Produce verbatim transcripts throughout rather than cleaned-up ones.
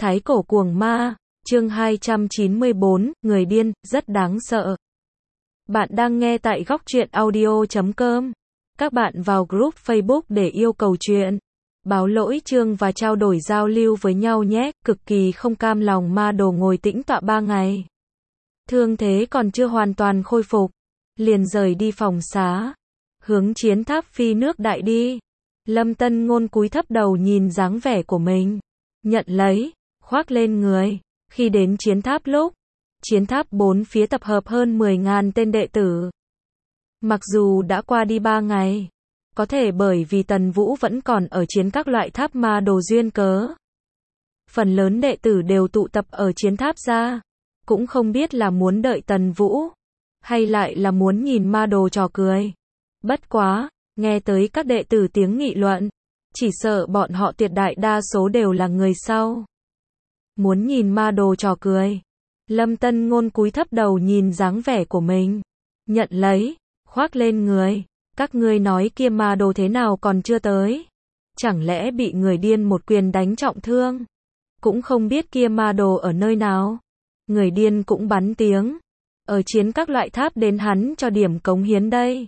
Thái cổ cuồng ma, chương hai trăm chín mươi bốn, người điên, rất đáng sợ. Bạn đang nghe tại góc truyện audio chấm com. Các bạn vào group Facebook để yêu cầu chuyện, báo lỗi chương và trao đổi giao lưu với nhau nhé. Cực kỳ không cam lòng ma đồ ngồi tĩnh tọa ba ngày. Thương thế còn chưa hoàn toàn khôi phục, liền rời đi phòng xá, hướng chiến tháp phi nước đại đi. Lâm Tân Ngôn cúi thấp đầu nhìn dáng vẻ của mình, nhận lấy, khoác lên người. Khi đến chiến tháp lúc, chiến tháp bốn phía tập hợp hơn mười nghìn tên đệ tử. Mặc dù đã qua đi ba ngày, có thể bởi vì Tần Vũ vẫn còn ở chiến các loại tháp ma đồ duyên cớ, phần lớn đệ tử đều tụ tập ở chiến tháp ra, cũng không biết là muốn đợi Tần Vũ, hay lại là muốn nhìn ma đồ trò cười. Bất quá, nghe tới các đệ tử tiếng nghị luận, chỉ sợ bọn họ tuyệt đại đa số đều là người sau. Muốn nhìn ma đồ trò cười. Lâm Tân Ngôn cúi thấp đầu nhìn dáng vẻ của mình, nhận lấy, khoác lên người. Các ngươi nói kia ma đồ thế nào còn chưa tới? Chẳng lẽ bị người điên một quyền đánh trọng thương? Cũng không biết kia ma đồ ở nơi nào. Người điên cũng bắn tiếng, ở chiến các loại tháp đến hắn cho điểm cống hiến đây.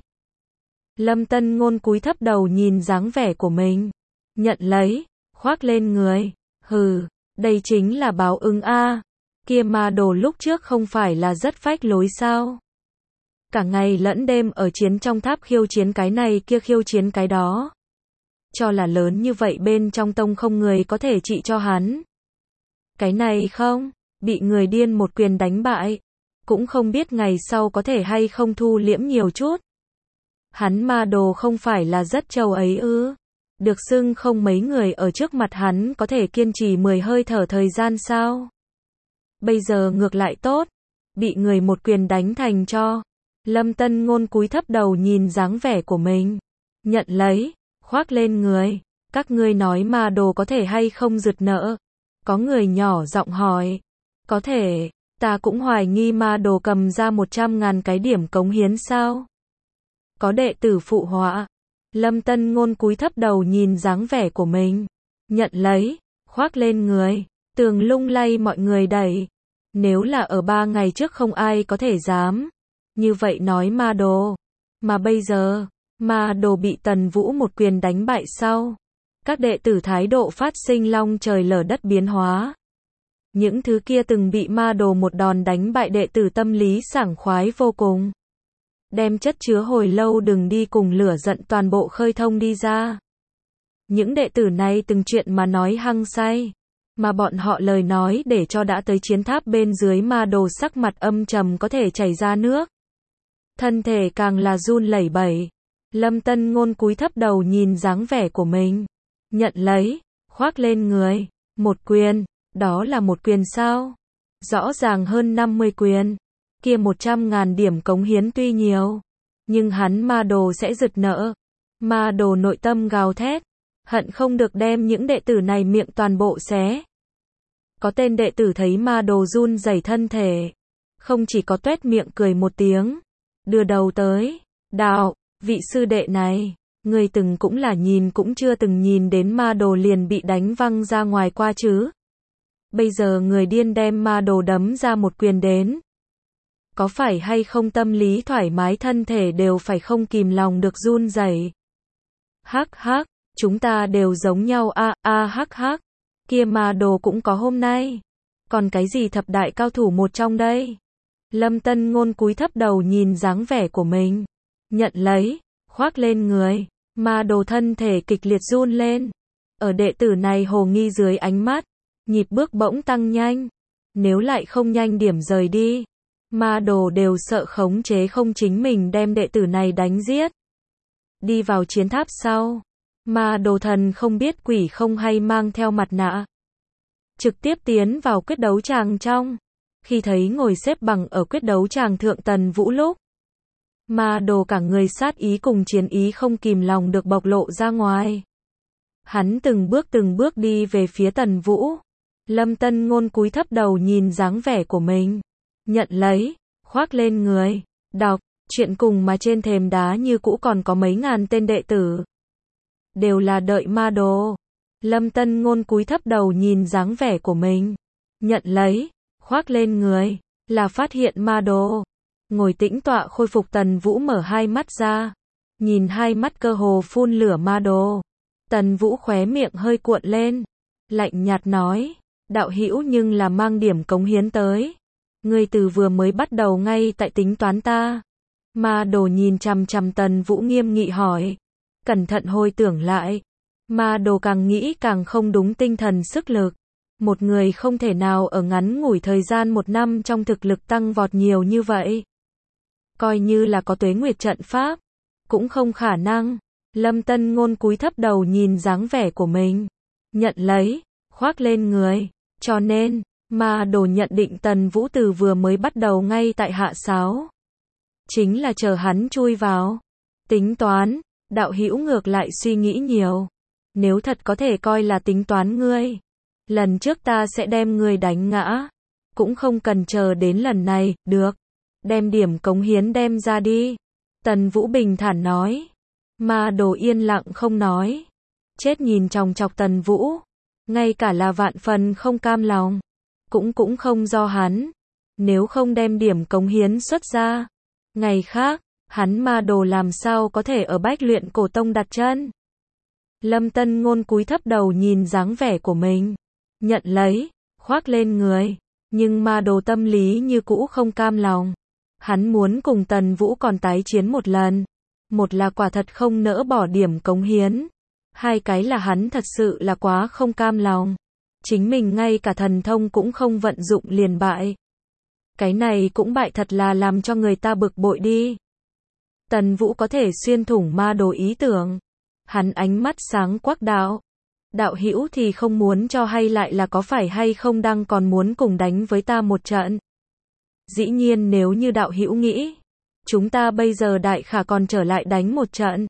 Lâm Tân Ngôn cúi thấp đầu nhìn dáng vẻ của mình, nhận lấy, khoác lên người. Hừ, đây chính là báo ứng a. Kia ma đồ lúc trước không phải là rất phách lối sao? Cả ngày lẫn đêm ở chiến trong tháp khiêu chiến cái này kia khiêu chiến cái đó. Cho là lớn như vậy bên trong tông không người có thể trị cho hắn. Cái này không, bị người điên một quyền đánh bại, cũng không biết ngày sau có thể hay không thu liễm nhiều chút. Hắn ma đồ không phải là rất trâu ấy ư? Được xưng không mấy người ở trước mặt hắn có thể kiên trì mười hơi thở thời gian sao? Bây giờ ngược lại tốt, bị người một quyền đánh thành cho. Lâm Tân Ngôn cúi thấp đầu nhìn dáng vẻ của mình, nhận lấy, khoác lên người. Các ngươi nói ma đồ có thể hay không rực nợ? Có người nhỏ giọng hỏi. Có thể, ta cũng hoài nghi ma đồ cầm ra một trăm ngàn cái điểm cống hiến sao? Có đệ tử phụ họa. Lâm Tân Ngôn cúi thấp đầu nhìn dáng vẻ của mình, nhận lấy, khoác lên người. Tường lung lay mọi người đẩy. Nếu là ở ba ngày trước không ai có thể dám như vậy nói ma đồ. Mà bây giờ, ma đồ bị Tần Vũ một quyền đánh bại sau, các đệ tử thái độ phát sinh long trời lở đất biến hóa. Những thứ kia từng bị ma đồ một đòn đánh bại đệ tử tâm lý sảng khoái vô cùng, đem chất chứa hồi lâu đừng đi cùng lửa giận toàn bộ khơi thông đi ra. Những đệ tử này từng chuyện mà nói hăng say, mà bọn họ lời nói để cho đã tới chiến tháp bên dưới ma đồ sắc mặt âm trầm có thể chảy ra nước. Thân thể càng là run lẩy bẩy. Lâm Tân Ngôn cúi thấp đầu nhìn dáng vẻ của mình, nhận lấy, khoác lên người. Một quyền, đó là một quyền sao? Rõ ràng hơn năm mươi quyền. Kia một trăm ngàn điểm cống hiến tuy nhiều, nhưng hắn ma đồ sẽ rực nợ. Ma đồ nội tâm gào thét, hận không được đem những đệ tử này miệng toàn bộ xé. Có tên đệ tử thấy ma đồ run rẩy thân thể, không chỉ có tuét miệng cười một tiếng, đưa đầu tới. Đạo, vị sư đệ này, người từng cũng là nhìn cũng chưa từng nhìn đến ma đồ liền bị đánh văng ra ngoài qua chứ. Bây giờ người điên đem ma đồ đấm ra một quyền đến. Có phải hay không tâm lý thoải mái thân thể đều phải không kìm lòng được run rẩy. Hắc hắc, chúng ta đều giống nhau a a hắc hắc. Kia ma đồ cũng có hôm nay. Còn cái gì thập đại cao thủ một trong đây? Lâm Tân Ngôn cúi thấp đầu nhìn dáng vẻ của mình, nhận lấy, khoác lên người. Ma đồ thân thể kịch liệt run lên. Ở đệ tử này hồ nghi dưới ánh mắt, nhịp bước bỗng tăng nhanh. Nếu lại không nhanh điểm rời đi, ma đồ đều sợ khống chế không chính mình đem đệ tử này đánh giết. Đi vào chiến tháp sau, ma đồ thần không biết quỷ không hay mang theo mặt nạ, trực tiếp tiến vào quyết đấu tràng trong. Khi thấy ngồi xếp bằng ở quyết đấu tràng thượng Tần Vũ lúc, ma đồ cả người sát ý cùng chiến ý không kìm lòng được bộc lộ ra ngoài. Hắn từng bước từng bước đi về phía Tần Vũ. Lâm Tân Ngôn cúi thấp đầu nhìn dáng vẻ của mình, nhận lấy, khoác lên người. Đọc, chuyện cùng mà trên thềm đá như cũ còn có mấy ngàn tên đệ tử. Đều là đợi ma đồ. Lâm Tân Ngôn cúi thấp đầu nhìn dáng vẻ của mình. Nhận lấy, khoác lên người, là phát hiện ma đồ. Ngồi tĩnh tọa khôi phục Tần Vũ mở hai mắt ra. Nhìn hai mắt cơ hồ phun lửa ma đồ. Tần Vũ khóe miệng hơi cuộn lên. Lạnh nhạt nói, đạo hữu nhưng là mang điểm cống hiến tới. Ngươi từ vừa mới bắt đầu ngay tại tính toán ta. Ma đồ nhìn chằm chằm Tần Vũ nghiêm nghị hỏi. Cẩn thận hồi tưởng lại. Ma đồ càng nghĩ càng không đúng tinh thần sức lực. Một người không thể nào ở ngắn ngủi thời gian một năm trong thực lực tăng vọt nhiều như vậy. Coi như là có tuế nguyệt trận pháp, cũng không khả năng. Lâm Tân Ngôn cúi thấp đầu nhìn dáng vẻ của mình. Nhận lấy, khoác lên người. Cho nên, ma đồ nhận định Tần Vũ từ vừa mới bắt đầu ngay tại hạ sáo. Chính là chờ hắn chui vào. Tính toán, đạo hữu ngược lại suy nghĩ nhiều. Nếu thật có thể coi là tính toán ngươi, lần trước ta sẽ đem ngươi đánh ngã. Cũng không cần chờ đến lần này, được. Đem điểm cống hiến đem ra đi. Tần Vũ bình thản nói. Ma đồ yên lặng không nói. Chết nhìn chòng chọc Tần Vũ. Ngay cả là vạn phần không cam lòng. Cũng cũng không do hắn. Nếu không đem điểm cống hiến xuất ra. Ngày khác, hắn ma đồ làm sao có thể ở Bách Luyện Cổ Tông đặt chân. Lâm Tân Ngôn cúi thấp đầu nhìn dáng vẻ của mình. Nhận lấy, khoác lên người. Nhưng ma đồ tâm lý như cũ không cam lòng. Hắn muốn cùng Tần Vũ còn tái chiến một lần. Một là quả thật không nỡ bỏ điểm cống hiến. Hai cái là hắn thật sự là quá không cam lòng. Chính mình ngay cả thần thông cũng không vận dụng liền bại. Cái này cũng bại thật là làm cho người ta bực bội đi. Tần Vũ có thể xuyên thủng ma đồ ý tưởng. Hắn ánh mắt sáng quắc đạo. Đạo hữu thì không muốn cho hay lại là có phải hay không đang còn muốn cùng đánh với ta một trận. Dĩ nhiên nếu như đạo hữu nghĩ, chúng ta bây giờ đại khả còn trở lại đánh một trận.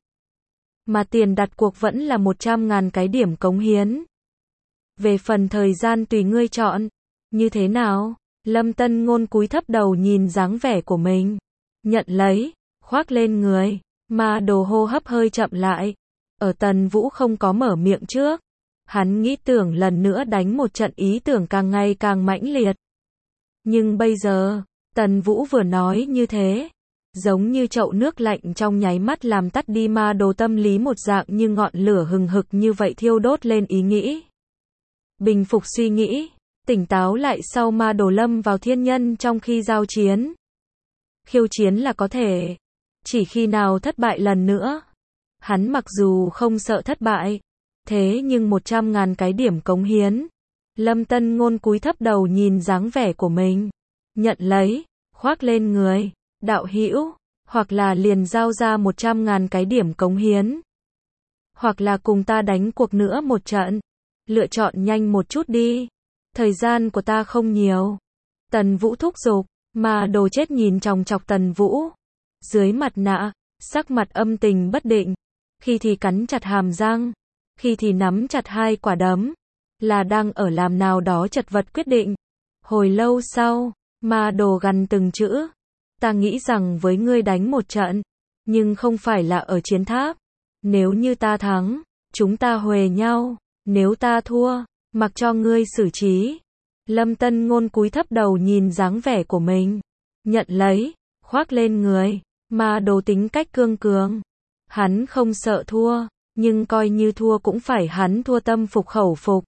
Mà tiền đặt cuộc vẫn là một trăm ngàn cái điểm cống hiến. Về phần thời gian tùy ngươi chọn. Như thế nào? Lâm Tân Ngôn cúi thấp đầu nhìn dáng vẻ của mình. Nhận lấy, khoác lên người. Ma đồ hô hấp hơi chậm lại. Ở Tần Vũ không có mở miệng trước. Hắn nghĩ tưởng lần nữa đánh một trận ý tưởng càng ngày càng mãnh liệt. Nhưng bây giờ, Tần Vũ vừa nói như thế. Giống như chậu nước lạnh trong nháy mắt làm tắt đi ma đồ tâm lý một dạng như ngọn lửa hừng hực như vậy thiêu đốt lên ý nghĩ. Bình phục suy nghĩ, tỉnh táo lại sau ma đồ lâm vào thiên nhân trong khi giao chiến. Khiêu chiến là có thể, chỉ khi nào thất bại lần nữa. Hắn mặc dù không sợ thất bại, thế nhưng một trăm ngàn cái điểm cống hiến. Lâm Tân Ngôn cúi thấp đầu nhìn dáng vẻ của mình. Nhận lấy, khoác lên người. Đạo hữu, hoặc là liền giao ra một trăm ngàn cái điểm cống hiến. Hoặc là cùng ta đánh cuộc nữa một trận. Lựa chọn nhanh một chút đi. Thời gian của ta không nhiều. Tần Vũ thúc giục, mà đồ chết nhìn chòng chọc Tần Vũ. Dưới mặt nạ, sắc mặt âm tình bất định. Khi thì cắn chặt hàm răng, khi thì nắm chặt hai quả đấm. Là đang ở làm nào đó chật vật quyết định. Hồi lâu sau, ma đồ gằn từng chữ. Ta nghĩ rằng với ngươi đánh một trận, nhưng không phải là ở chiến tháp. Nếu như ta thắng, chúng ta huề nhau. Nếu ta thua, mặc cho ngươi xử trí. Lâm Tân Ngôn cúi thấp đầu nhìn dáng vẻ của mình. Nhận lấy, khoác lên người. Ma đồ tính cách cương cường. Hắn không sợ thua, nhưng coi như thua cũng phải hắn thua tâm phục khẩu phục.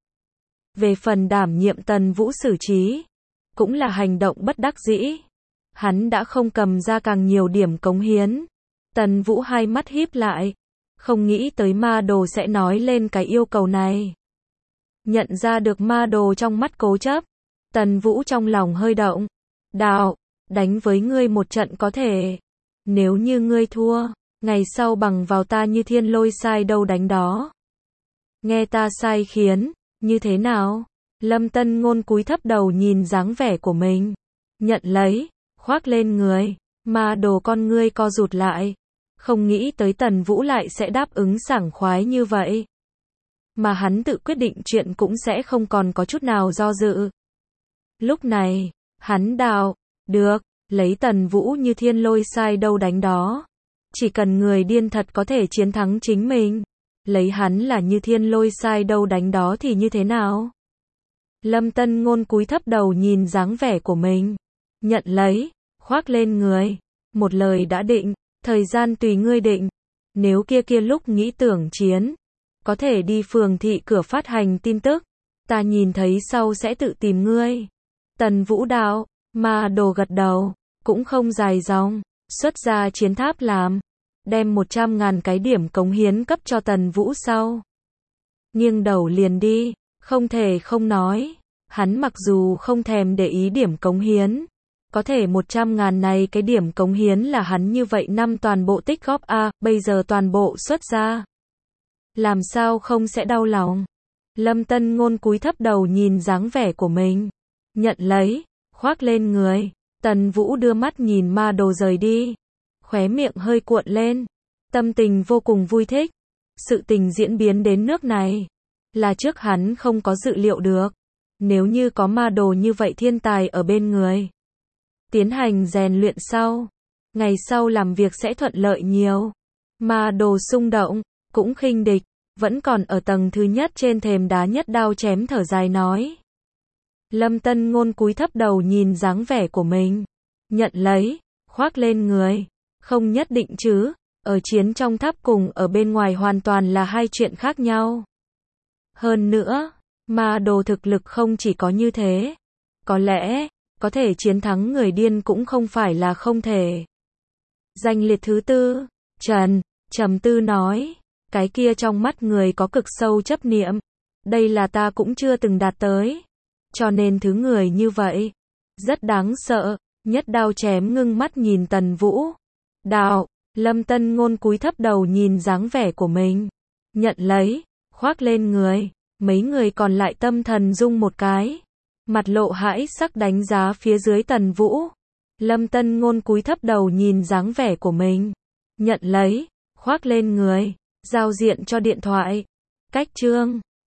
Về phần đảm nhiệm Tần Vũ xử trí, cũng là hành động bất đắc dĩ. Hắn đã không cầm ra càng nhiều điểm cống hiến. Tần Vũ hai mắt híp lại. Không nghĩ tới ma đồ sẽ nói lên cái yêu cầu này. Nhận ra được ma đồ trong mắt cố chấp. Tần Vũ trong lòng hơi động. Đạo, đánh với ngươi một trận có thể. Nếu như ngươi thua, ngày sau bằng vào ta như thiên lôi sai đâu đánh đó. Nghe ta sai khiến, như thế nào? Lâm Tân Ngôn cúi thấp đầu nhìn dáng vẻ của mình. Nhận lấy, khoác lên người. Ma đồ con ngươi co rụt lại. Không nghĩ tới Tần Vũ lại sẽ đáp ứng sảng khoái như vậy. Mà hắn tự quyết định chuyện cũng sẽ không còn có chút nào do dự. Lúc này, hắn đạo, được, lấy Tần Vũ như thiên lôi sai đâu đánh đó. Chỉ cần người điên thật có thể chiến thắng chính mình. lấy hắn là như thiên lôi sai đâu đánh đó thì như thế nào? Lâm Tân Ngôn cúi thấp đầu nhìn dáng vẻ của mình. Nhận lấy, khoác lên người. Một lời đã định, thời gian tùy ngươi định. Nếu kia kia lúc nghĩ tưởng chiến, có thể đi phường thị cửa phát hành tin tức. Ta nhìn thấy sau sẽ tự tìm ngươi. Tần Vũ đạo, Ma Đồ gật đầu, cũng không dài dòng, xuất ra chiến tháp làm. Đem một trăm ngàn cái điểm cống hiến cấp cho Tần Vũ sau. Nghiêng đầu liền đi, không thể không nói. Hắn mặc dù không thèm để ý điểm cống hiến. Có thể một trăm ngàn này cái điểm cống hiến là hắn như vậy năm toàn bộ tích góp a, bây giờ toàn bộ xuất ra. Làm sao không sẽ đau lòng. Lâm Tân Ngôn cúi thấp đầu nhìn dáng vẻ của mình. Nhận lấy, khoác lên người. Tần Vũ đưa mắt nhìn Ma Đồ rời đi. Khóe miệng hơi cuộn lên. Tâm tình vô cùng vui thích. Sự tình diễn biến đến nước này. Là trước hắn không có dự liệu được. Nếu như có Ma Đồ như vậy thiên tài ở bên người. Tiến hành rèn luyện sau. Ngày sau làm việc sẽ thuận lợi nhiều. Ma Đồ xung động, cũng khinh địch. Vẫn còn ở tầng thứ nhất trên thềm đá nhất đao chém thở dài nói. Lâm Tân Ngôn cúi thấp đầu nhìn dáng vẻ của mình. Nhận lấy, khoác lên người. Không nhất định chứ, ở chiến trong tháp cùng ở bên ngoài hoàn toàn là hai chuyện khác nhau. Hơn nữa, Ma Đồ thực lực không chỉ có như thế. Có lẽ, có thể chiến thắng người điên cũng không phải là không thể. Danh liệt thứ tư, Trần, trầm tư nói. Cái kia trong mắt người có cực sâu chấp niệm. Đây là ta cũng chưa từng đạt tới. Cho nên thứ người như vậy. Rất đáng sợ. Nhất đao chém ngưng mắt nhìn Tần Vũ. Đạo, Lâm Tân Ngôn cúi thấp đầu nhìn dáng vẻ của mình. Nhận lấy, khoác lên người. Mấy người còn lại tâm thần rung một cái. Mặt lộ hãi sắc đánh giá phía dưới Tần Vũ. Lâm Tân Ngôn cúi thấp đầu nhìn dáng vẻ của mình. Nhận lấy, khoác lên người. Giao diện cho điện thoại. Cách chương